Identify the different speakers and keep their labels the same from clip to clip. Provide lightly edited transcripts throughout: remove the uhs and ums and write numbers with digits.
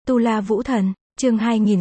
Speaker 1: Tu La Vũ Thần, chương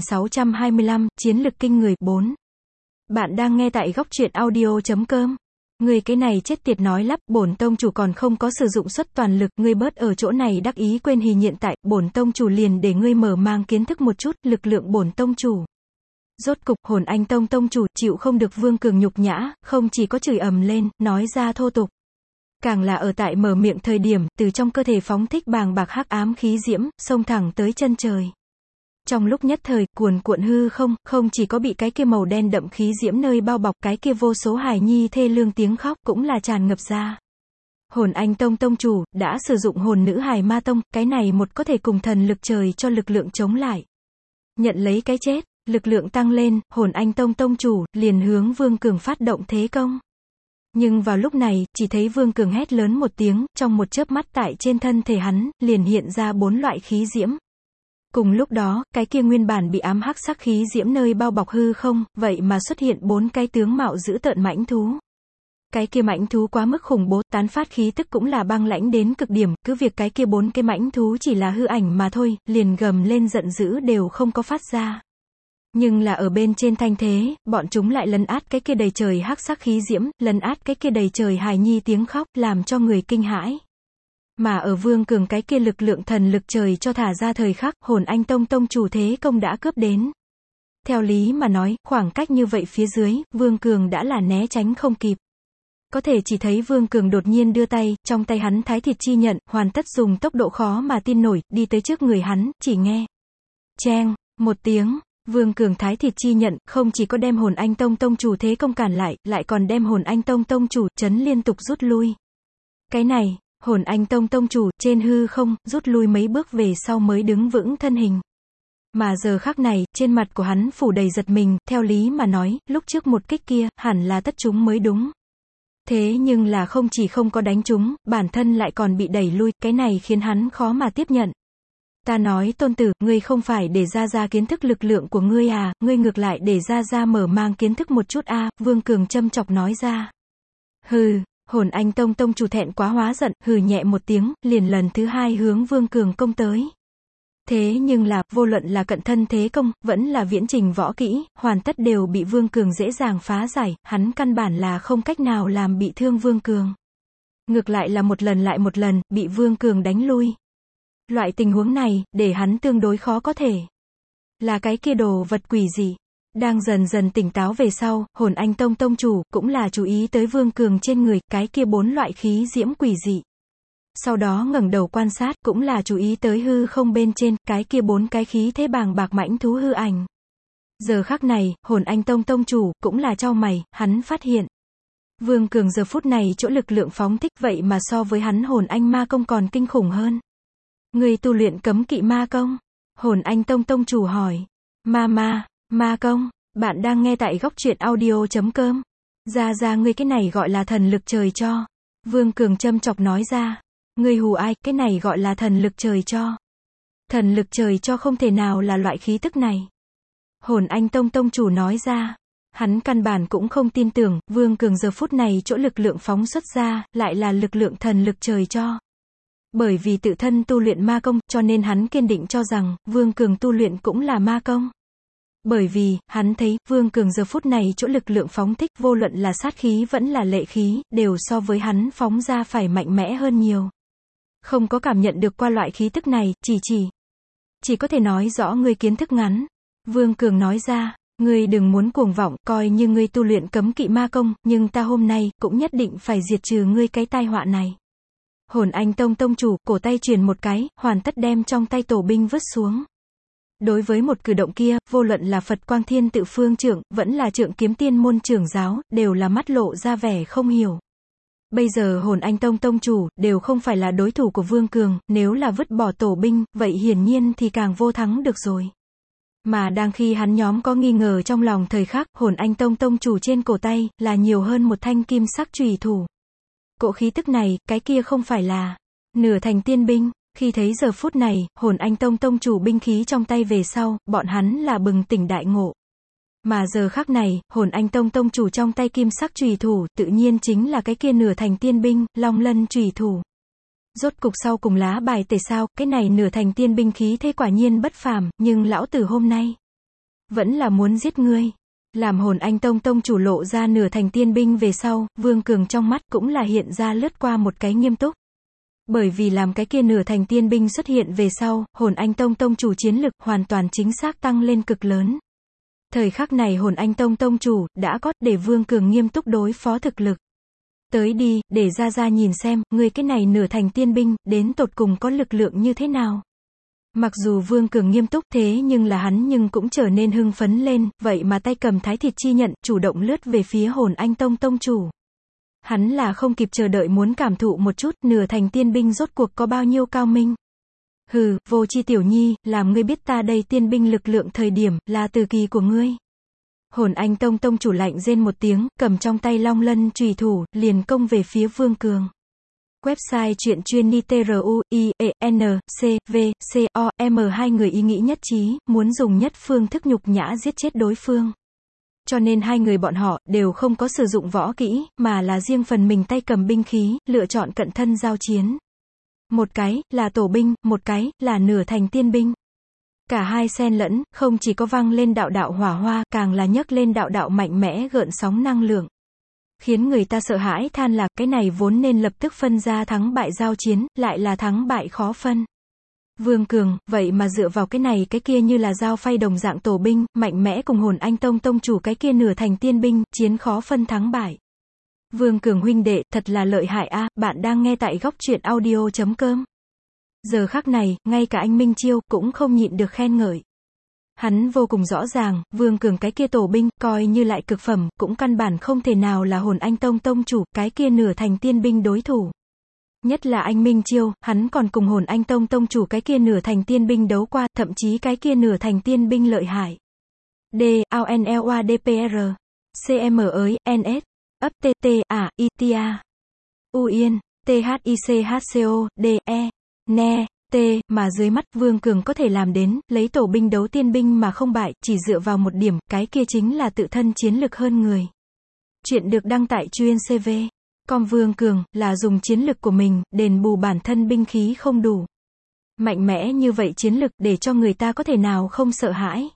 Speaker 1: 2625, Chiến lực kinh người, 4. Bạn đang nghe tại góc truyện audio.com. Người cái này chết tiệt nói lắp, bổn tông chủ còn không có sử dụng suất toàn lực, ngươi bớt ở chỗ này đắc ý quên hì hiện tại, bổn tông chủ liền để ngươi mở mang kiến thức một chút, lực lượng bổn tông chủ. Rốt cục, Hồn Anh Tông tông chủ, chịu không được Vương Cường nhục nhã, không chỉ có chửi ầm lên, nói ra thô tục. Càng là ở tại mở miệng thời điểm, từ trong cơ thể phóng thích bàng bạc hắc ám khí diễm, xông thẳng tới chân trời. Trong lúc nhất thời, cuồn cuộn hư không chỉ có bị cái kia màu đen đậm khí diễm nơi bao bọc, cái kia vô số hài nhi thê lương tiếng khóc cũng là tràn ngập ra. Hồn Anh Tông tông chủ, đã sử dụng hồn nữ hài ma tông, cái này một có thể cùng thần lực trời cho lực lượng chống lại. Nhận lấy cái chết, lực lượng tăng lên, Hồn Anh Tông tông chủ, liền hướng Vương Cường phát động thế công. Nhưng vào lúc này, chỉ thấy Vương Cường hét lớn một tiếng, trong một chớp mắt tại trên thân thể hắn, liền hiện ra 4 loại khí diễm. Cùng lúc đó, cái kia nguyên bản bị ám hắc sắc khí diễm nơi bao bọc hư không, vậy mà xuất hiện 4 cái tướng mạo dữ tợn mãnh thú. Cái kia mãnh thú quá mức khủng bố, tán phát khí tức cũng là băng lãnh đến cực điểm, cứ việc cái kia 4 cái mãnh thú chỉ là hư ảnh mà thôi, liền gầm lên giận dữ đều không có phát ra. Nhưng là ở bên trên thanh thế, bọn chúng lại lấn át cái kia đầy trời hắc sắc khí diễm, lấn át cái kia đầy trời hài nhi tiếng khóc, làm cho người kinh hãi. Mà ở Vương Cường cái kia lực lượng thần lực trời cho thả ra thời khắc, Hồn Anh Tông tông chủ thế công đã cướp đến. Theo lý mà nói, khoảng cách như vậy phía dưới, Vương Cường đã là né tránh không kịp. Có thể chỉ thấy Vương Cường đột nhiên đưa tay, trong tay hắn thái thịt chi nhận, hoàn tất dùng tốc độ khó mà tin nổi, đi tới trước người hắn, chỉ nghe. Cheng, một tiếng. Vương Cường thái thịt chi nhận, không chỉ có đem Hồn Anh Tông tông chủ thế công cản lại còn đem Hồn Anh Tông tông chủ, chấn liên tục rút lui. Cái này, Hồn Anh Tông tông chủ, trên hư không, rút lui mấy bước về sau mới đứng vững thân hình. Mà giờ khắc này, trên mặt của hắn phủ đầy giật mình, theo lý mà nói, lúc trước một kích kia, hẳn là tất chúng mới đúng. Thế nhưng là không chỉ không có đánh chúng, bản thân lại còn bị đẩy lui, cái này khiến hắn khó mà tiếp nhận. Ta nói tôn tử, ngươi không phải để ra kiến thức lực lượng của ngươi à, ngươi ngược lại để ra mở mang kiến thức một chút a, Vương Cường châm chọc nói ra. Hừ, Hồn Anh Tông tông chủ thẹn quá hóa giận, hừ nhẹ một tiếng, liền lần thứ 2 hướng Vương Cường công tới. Thế nhưng là, vô luận là cận thân thế công, vẫn là viễn trình võ kỹ, hoàn tất đều bị Vương Cường dễ dàng phá giải, hắn căn bản là không cách nào làm bị thương Vương Cường. Ngược lại là một lần lại một lần, bị Vương Cường đánh lui. Loại tình huống này, để hắn tương đối khó có thể. Là cái kia đồ vật quỷ gì? Đang dần dần tỉnh táo về sau, Hồn Anh Tông tông chủ, cũng là chú ý tới Vương Cường trên người, cái kia 4 loại khí diễm quỷ dị. Sau đó ngẩng đầu quan sát, cũng là chú ý tới hư không bên trên, cái kia 4 cái khí thế bàng bạc mãnh thú hư ảnh. Giờ khắc này, Hồn Anh Tông tông chủ, cũng là chau mày, hắn phát hiện. Vương Cường giờ phút này chỗ lực lượng phóng thích vậy mà so với hắn Hồn Anh ma công còn kinh khủng hơn. Người tu luyện cấm kỵ ma công? Hồn Anh Tông tông chủ hỏi. Ma công, bạn đang nghe tại góc truyện audio.com. Ra ngươi cái này gọi là thần lực trời cho. Vương Cường châm chọc nói ra. Ngươi hù ai, cái này gọi là thần lực trời cho. Thần lực trời cho không thể nào là loại khí tức này. Hồn Anh Tông tông chủ nói ra. Hắn căn bản cũng không tin tưởng, Vương Cường giờ phút này chỗ lực lượng phóng xuất ra, lại là lực lượng thần lực trời cho. Bởi vì tự thân tu luyện ma công, cho nên hắn kiên định cho rằng, Vương Cường tu luyện cũng là ma công. Bởi vì, hắn thấy, Vương Cường giờ phút này chỗ lực lượng phóng thích, vô luận là sát khí vẫn là lệ khí, đều so với hắn phóng ra phải mạnh mẽ hơn nhiều. Không có cảm nhận được qua loại khí tức này, chỉ có thể nói rõ ngươi kiến thức ngắn. Vương Cường nói ra, ngươi đừng muốn cuồng vọng, coi như ngươi tu luyện cấm kỵ ma công, nhưng ta hôm nay, cũng nhất định phải diệt trừ ngươi cái tai họa này. Hồn Anh Tông tông chủ, cổ tay truyền một cái, hoàn tất đem trong tay tổ binh vứt xuống. Đối với một cử động kia, vô luận là Phật Quang Thiên Tự Phương trưởng, vẫn là Trượng Kiếm Tiên môn trưởng giáo, đều là mắt lộ ra vẻ không hiểu. Bây giờ Hồn Anh Tông tông chủ, đều không phải là đối thủ của Vương Cường, nếu là vứt bỏ tổ binh, vậy hiển nhiên thì càng vô thắng được rồi. Mà đang khi hắn nhóm có nghi ngờ trong lòng thời khắc, Hồn Anh Tông tông chủ trên cổ tay, là nhiều hơn một thanh kim sắc chùy thủ. Cỗ khí tức này, cái kia không phải là nửa thành tiên binh. Khi thấy giờ phút này, Hồn Anh Tông tông chủ binh khí trong tay về sau, bọn hắn là bừng tỉnh đại ngộ. Mà giờ khắc này, Hồn Anh Tông tông chủ trong tay kim sắc chùy thủ, tự nhiên chính là cái kia nửa thành tiên binh, Long Lân chùy thủ. Rốt cục sau cùng lá bài tẩy sao, cái này nửa thành tiên binh khí thế quả nhiên bất phàm, nhưng lão tử hôm nay vẫn là muốn giết ngươi. Làm Hồn Anh Tông tông chủ lộ ra nửa thành tiên binh về sau, Vương Cường trong mắt cũng là hiện ra lướt qua một cái nghiêm túc. Bởi vì làm cái kia nửa thành tiên binh xuất hiện về sau, Hồn Anh Tông tông chủ chiến lực hoàn toàn chính xác tăng lên cực lớn. Thời khắc này Hồn Anh Tông tông chủ đã có để Vương Cường nghiêm túc đối phó thực lực. Tới đi, để ra nhìn xem, ngươi cái này nửa thành tiên binh, đến tột cùng có lực lượng như thế nào. Mặc dù Vương Cường nghiêm túc thế nhưng là hắn nhưng cũng trở nên hưng phấn lên, vậy mà tay cầm thái thịt chi nhận, chủ động lướt về phía Hồn Anh Tông tông chủ. Hắn là không kịp chờ đợi muốn cảm thụ một chút, nửa thành tiên binh rốt cuộc có bao nhiêu cao minh. Hừ, vô chi tiểu nhi, làm ngươi biết ta đây tiên binh lực lượng thời điểm, là từ kỳ của ngươi. Hồn Anh Tông tông chủ lạnh rên một tiếng, cầm trong tay long lân chùy thủ, liền công về phía Vương Cường. Website truyện chuyên nitruienc.v.com hai người ý nghĩ nhất trí, muốn dùng nhất phương thức nhục nhã giết chết đối phương. Cho nên hai người bọn họ đều không có sử dụng võ kỹ, mà là riêng phần mình tay cầm binh khí, lựa chọn cận thân giao chiến. Một cái là tổ binh, một cái là nửa thành tiên binh. Cả hai xen lẫn, không chỉ có vang lên đạo đạo hỏa hoa, càng là nhấc lên đạo đạo mạnh mẽ gợn sóng năng lượng. Khiến người ta sợ hãi than là, cái này vốn nên lập tức phân ra thắng bại giao chiến, lại là thắng bại khó phân. Vương Cường, vậy mà dựa vào cái này cái kia như là dao phay đồng dạng tổ binh, mạnh mẽ cùng Hồn Anh Tông tông chủ cái kia nửa thành tiên binh, chiến khó phân thắng bại. Vương Cường huynh đệ, thật là lợi hại a, bạn đang nghe tại góc truyện audio.com. Giờ khắc này, ngay cả anh Minh Chiêu cũng không nhịn được khen ngợi. Hắn vô cùng rõ ràng, Vương Cường cái kia tổ binh, coi như lại cực phẩm, cũng căn bản không thể nào là Hồn Anh Tông tông chủ, cái kia nửa thành tiên binh đối thủ. Nhất là anh Minh Chiêu, hắn còn cùng Hồn Anh Tông tông chủ cái kia nửa thành tiên binh đấu qua, thậm chí cái kia nửa thành tiên binh lợi hại. D, AUNLOADPR, CM ới, NS, ấp TT, ITIA, UIN, THICHCO, DE, NE, T, mà dưới mắt Vương Cường có thể làm đến, lấy tổ binh đấu tiên binh mà không bại, chỉ dựa vào một điểm, cái kia chính là tự thân chiến lực hơn người. Chuyện được đăng tại chuyên CV. Com Vương Cường, là dùng chiến lực của mình, đền bù bản thân binh khí không đủ. Mạnh mẽ như vậy chiến lực, để cho người ta có thể nào không sợ hãi.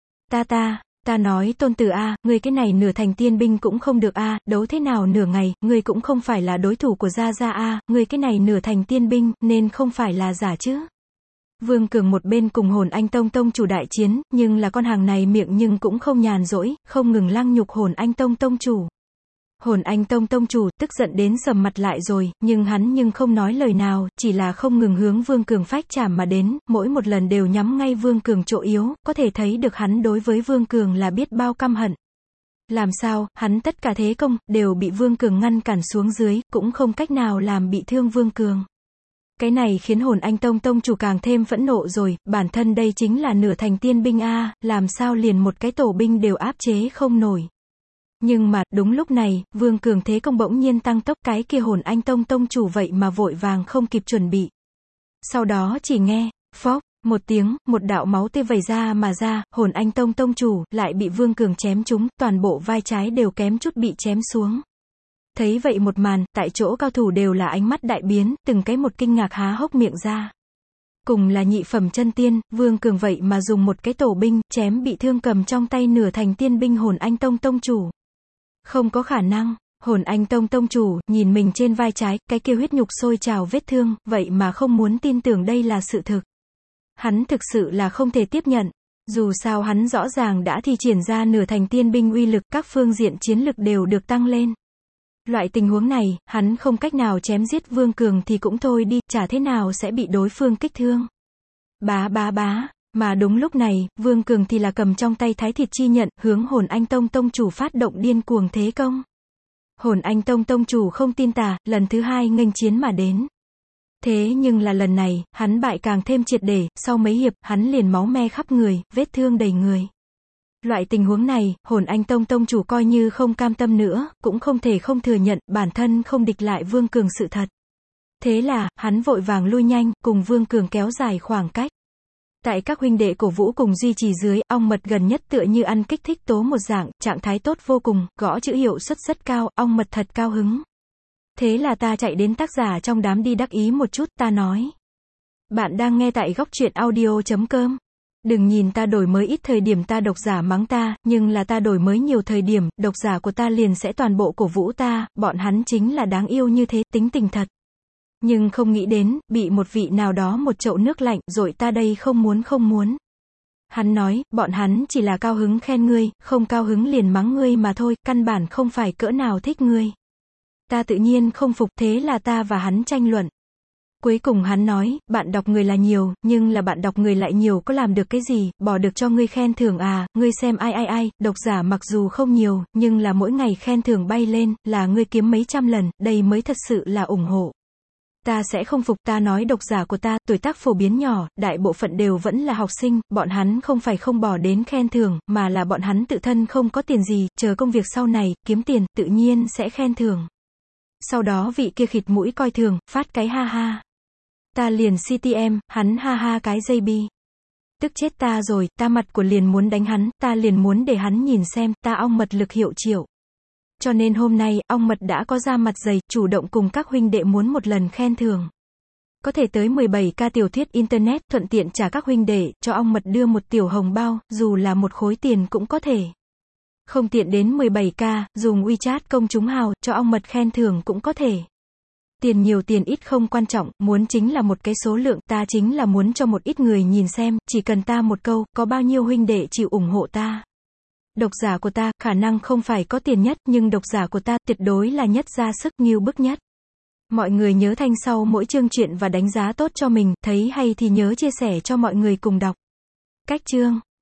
Speaker 1: Ta nói tôn tử a, ngươi cái này nửa thành tiên binh cũng không được a, đấu thế nào nửa ngày, ngươi cũng không phải là đối thủ của Gia Gia a, ngươi cái này nửa thành tiên binh, nên không phải là giả chứ. Vương Cường một bên cùng Hồn Anh Tông tông chủ đại chiến, nhưng là con hàng này miệng nhưng cũng không nhàn rỗi, không ngừng lăng nhục Hồn Anh Tông tông chủ. Hồn Anh Tông tông chủ, tức giận đến sầm mặt lại rồi, nhưng hắn không nói lời nào, chỉ là không ngừng hướng Vương Cường phách chảm mà đến, mỗi một lần đều nhắm ngay Vương Cường chỗ yếu, có thể thấy được hắn đối với Vương Cường là biết bao căm hận. Làm sao, hắn tất cả thế công, đều bị Vương Cường ngăn cản xuống dưới, cũng không cách nào làm bị thương Vương Cường. Cái này khiến Hồn Anh Tông tông chủ càng thêm phẫn nộ rồi, bản thân đây chính là nửa thành tiên binh a, làm sao liền một cái tổ binh đều áp chế không nổi. Nhưng mà, đúng lúc này, Vương Cường thế công bỗng nhiên tăng tốc, cái kia Hồn Anh Tông tông chủ vậy mà vội vàng không kịp chuẩn bị. Sau đó chỉ nghe, phốc, một tiếng, một đạo máu tươi vẩy ra mà ra, Hồn Anh Tông tông chủ, lại bị Vương Cường chém trúng, toàn bộ vai trái đều kém chút bị chém xuống. Thấy vậy một màn, tại chỗ cao thủ đều là ánh mắt đại biến, từng cái một kinh ngạc há hốc miệng ra. Cùng là nhị phẩm chân tiên, Vương Cường vậy mà dùng một cái tổ binh, chém bị thương cầm trong tay nửa thành tiên binh Hồn Anh Tông tông chủ. Không có khả năng. Hồn Anh Tông tông chủ, nhìn mình trên vai trái, cái kia huyết nhục sôi trào vết thương, vậy mà không muốn tin tưởng đây là sự thực. Hắn thực sự là không thể tiếp nhận. Dù sao hắn rõ ràng đã thi triển ra nửa thành tiên binh uy lực, các phương diện chiến lực đều được tăng lên. Loại tình huống này, hắn không cách nào chém giết Vương Cường thì cũng thôi đi, chả thế nào sẽ bị đối phương kích thương. Bá. Mà đúng lúc này, Vương Cường thì là cầm trong tay thái thịt chi nhận, hướng Hồn Anh Tông tông chủ phát động điên cuồng thế công. Hồn Anh Tông tông chủ không tin tà, lần thứ hai nghênh chiến mà đến. Thế nhưng là lần này, hắn bại càng thêm triệt để, sau mấy hiệp, hắn liền máu me khắp người, vết thương đầy người. Loại tình huống này, Hồn Anh Tông tông chủ coi như không cam tâm nữa, cũng không thể không thừa nhận, bản thân không địch lại Vương Cường sự thật. Thế là, hắn vội vàng lui nhanh, cùng Vương Cường kéo dài khoảng cách. Tại các huynh đệ cổ vũ cùng duy trì dưới, ong mật gần nhất tựa như ăn kích thích tố một dạng, trạng thái tốt vô cùng, gõ chữ hiệu suất rất cao, ong mật thật cao hứng. Thế là ta chạy đến tác giả trong đám đi đắc ý một chút, ta nói. Bạn đang nghe tại góc truyện audio.com. Đừng nhìn ta đổi mới ít thời điểm ta độc giả mắng ta, nhưng là ta đổi mới nhiều thời điểm, độc giả của ta liền sẽ toàn bộ cổ vũ ta, bọn hắn chính là đáng yêu như thế, tính tình thật. Nhưng không nghĩ đến, bị một vị nào đó một chậu nước lạnh, rồi ta đây không muốn. Hắn nói, bọn hắn chỉ là cao hứng khen ngươi, không cao hứng liền mắng ngươi mà thôi, căn bản không phải cỡ nào thích ngươi. Ta tự nhiên không phục, thế là ta và hắn tranh luận. Cuối cùng hắn nói, bạn đọc người là nhiều, nhưng là bạn đọc người lại nhiều có làm được cái gì, bỏ được cho ngươi khen thưởng à, ngươi xem ai, độc giả mặc dù không nhiều, nhưng là mỗi ngày khen thưởng bay lên, là ngươi kiếm mấy trăm lần, đây mới thật sự là ủng hộ. Ta sẽ không phục, ta nói độc giả của ta, tuổi tác phổ biến nhỏ, đại bộ phận đều vẫn là học sinh, bọn hắn không phải không bỏ đến khen thưởng, mà là bọn hắn tự thân không có tiền gì, chờ công việc sau này, kiếm tiền, tự nhiên sẽ khen thưởng. Sau đó vị kia khịt mũi coi thường, phát cái ha ha. Ta liền CTM, hắn ha ha cái JB. Tức chết ta rồi, ta mặt của liền muốn đánh hắn, ta liền muốn để hắn nhìn xem, ta ong mật lực hiệu triệu. Cho nên hôm nay, ong mật đã có ra mặt dày, chủ động cùng các huynh đệ muốn một lần khen thưởng. Có thể tới 17k tiểu thuyết Internet, thuận tiện trả các huynh đệ, cho ong mật đưa một tiểu hồng bao, dù là một khối tiền cũng có thể. Không tiện đến 17k, dùng WeChat công chúng hào, cho ong mật khen thưởng cũng có thể. Tiền nhiều tiền ít không quan trọng, muốn chính là một cái số lượng, ta chính là muốn cho một ít người nhìn xem, chỉ cần ta một câu, có bao nhiêu huynh đệ chịu ủng hộ ta. Độc giả của ta, khả năng không phải có tiền nhất, nhưng độc giả của ta, tuyệt đối là nhất ra sức nghiêu bức nhất. Mọi người nhớ thanh sau mỗi chương truyện và đánh giá tốt cho mình, thấy hay thì nhớ chia sẻ cho mọi người cùng đọc. Cách chương